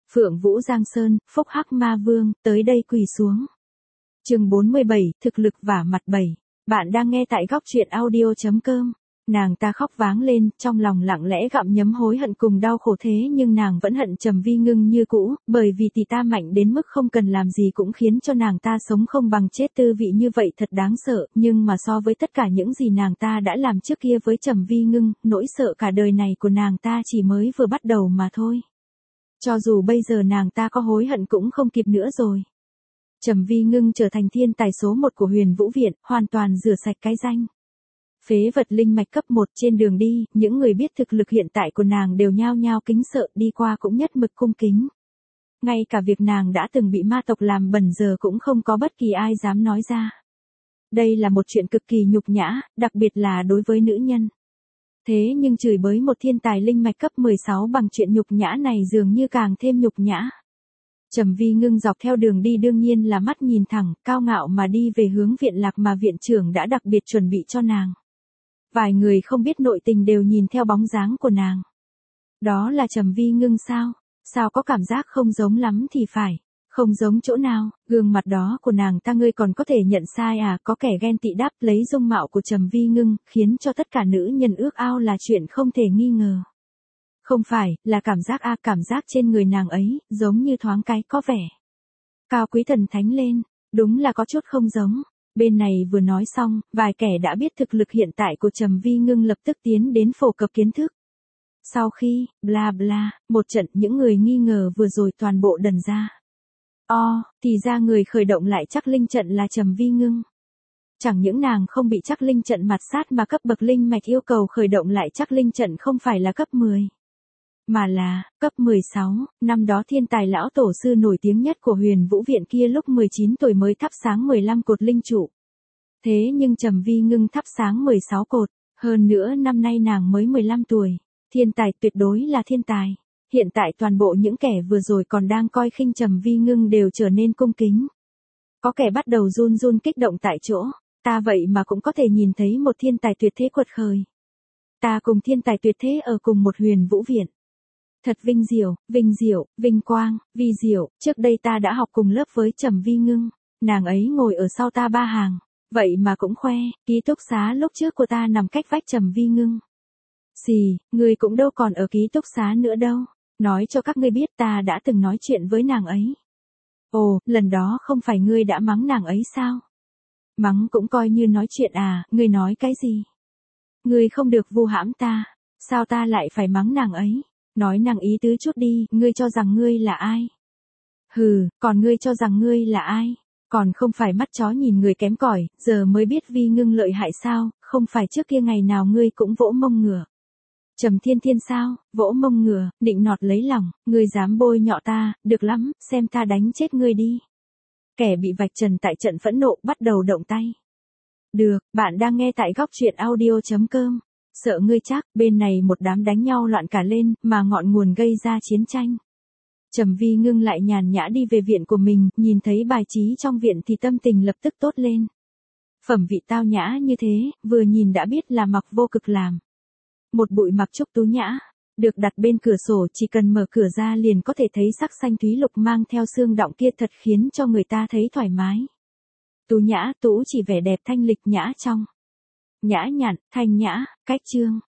Phượng Vũ Giang Sơn, Phúc Hắc Ma Vương, tới đây quỳ xuống. Chương 47, thực lực vả mặt 7. Bạn đang nghe tại góc truyện audio.com. Nàng ta khóc váng lên, trong lòng lặng lẽ gặm nhấm hối hận cùng đau khổ thế nhưng nàng vẫn hận Trầm Vi Ngưng như cũ, bởi vì tỷ ta mạnh đến mức không cần làm gì cũng khiến cho nàng ta sống không bằng chết, tư vị như vậy thật đáng sợ, nhưng mà so với tất cả những gì nàng ta đã làm trước kia với Trầm Vi Ngưng, nỗi sợ cả đời này của nàng ta chỉ mới vừa bắt đầu mà thôi. Cho dù bây giờ nàng ta có hối hận cũng không kịp nữa rồi. Trầm Vi Ngưng trở thành thiên tài số 1 của Huyền Vũ Viện, hoàn toàn rửa sạch cái danh phế vật linh mạch cấp 1. Trên đường đi, những người biết thực lực hiện tại của nàng đều nhao nhao kính sợ, đi qua cũng nhất mực cung kính. Ngay cả việc nàng đã từng bị ma tộc làm bẩn giờ cũng không có bất kỳ ai dám nói ra. Đây là một chuyện cực kỳ nhục nhã, đặc biệt là đối với nữ nhân. Thế nhưng chửi bới một thiên tài linh mạch cấp 16 bằng chuyện nhục nhã này dường như càng thêm nhục nhã. Trầm Vi Ngưng dọc theo đường đi đương nhiên là mắt nhìn thẳng, cao ngạo mà đi về hướng viện lạc mà viện trưởng đã đặc biệt chuẩn bị cho nàng. Vài người không biết nội tình đều nhìn theo bóng dáng của nàng. Đó là Trầm Vi Ngưng sao? Sao có cảm giác không giống lắm thì phải. Không giống chỗ nào, gương mặt đó của nàng ta ngươi còn có thể nhận sai à? Có kẻ ghen tị đáp lấy dung mạo của Trầm Vi Ngưng, khiến cho tất cả nữ nhân ước ao là chuyện không thể nghi ngờ. Không phải, là cảm giác cảm giác trên người nàng ấy, giống như thoáng cái có vẻ cao quý thần thánh lên, đúng là có chút không giống. Bên này vừa nói xong, vài kẻ đã biết thực lực hiện tại của Trầm Vi Ngưng lập tức tiến đến phổ cập kiến thức. Sau khi, bla bla, một trận những người nghi ngờ vừa rồi toàn bộ đần ra. Thì ra người khởi động lại Trắc Linh trận là Trầm Vi Ngưng. Chẳng những nàng không bị Trắc Linh trận mạt sát mà cấp bậc linh mạch yêu cầu khởi động lại Trắc Linh trận không phải là cấp 10. Mà là, cấp 16, năm đó thiên tài lão tổ sư nổi tiếng nhất của Huyền Vũ Viện kia lúc 19 tuổi mới thắp sáng 15 cột linh trụ. Thế nhưng Trầm Vi Ngưng thắp sáng 16 cột, hơn nữa năm nay nàng mới 15 tuổi. Thiên tài tuyệt đối là thiên tài. Hiện tại toàn bộ những kẻ vừa rồi còn đang coi khinh Trầm Vi Ngưng đều trở nên cung kính. Có kẻ bắt đầu run run kích động tại chỗ, ta vậy mà cũng có thể nhìn thấy một thiên tài tuyệt thế quật khởi. Ta cùng thiên tài tuyệt thế ở cùng một Huyền Vũ Viện. Thật vinh diệu, vinh quang, vi diệu, trước đây ta đã học cùng lớp với Trầm Vi Ngưng, nàng ấy ngồi ở sau ta 3 hàng, vậy mà cũng khoe, ký túc xá lúc trước của ta nằm cách vách Trầm Vi Ngưng. Xì, ngươi cũng đâu còn ở ký túc xá nữa đâu, nói cho các ngươi biết ta đã từng nói chuyện với nàng ấy. Ồ, lần đó không phải ngươi đã mắng nàng ấy sao? Mắng cũng coi như nói chuyện à, ngươi nói cái gì? Ngươi không được vu hãm ta, sao ta lại phải mắng nàng ấy? Nói nàng ý tứ chút đi, ngươi cho rằng ngươi là ai? Hừ, còn ngươi cho rằng ngươi là ai? Còn không phải mắt chó nhìn người kém cỏi, giờ mới biết Vi Ngưng lợi hại sao, không phải trước kia ngày nào ngươi cũng vỗ mông ngửa. Trầm Thiên Thiên sao, vỗ mông ngửa, định nọt lấy lòng, ngươi dám bôi nhọ ta, được lắm, xem ta đánh chết ngươi đi. Kẻ bị vạch trần tại trận phẫn nộ bắt đầu động tay. Được, bạn đang nghe tại góc truyện audio.com. Sợ ngươi chắc, bên này một đám đánh nhau loạn cả lên, mà ngọn nguồn gây ra chiến tranh. Trầm Vi Ngưng lại nhàn nhã đi về viện của mình, nhìn thấy bài trí trong viện thì tâm tình lập tức tốt lên. Phẩm vị tao nhã như thế, vừa nhìn đã biết là mặc vô cực làm. Một bụi mặc trúc tú nhã, được đặt bên cửa sổ, chỉ cần mở cửa ra liền có thể thấy sắc xanh thúy lục mang theo xương đọng kia, thật khiến cho người ta thấy thoải mái. Tú nhã, tú chỉ vẻ đẹp thanh lịch nhã trong. Nhã nhặn, thanh nhã, cách chương,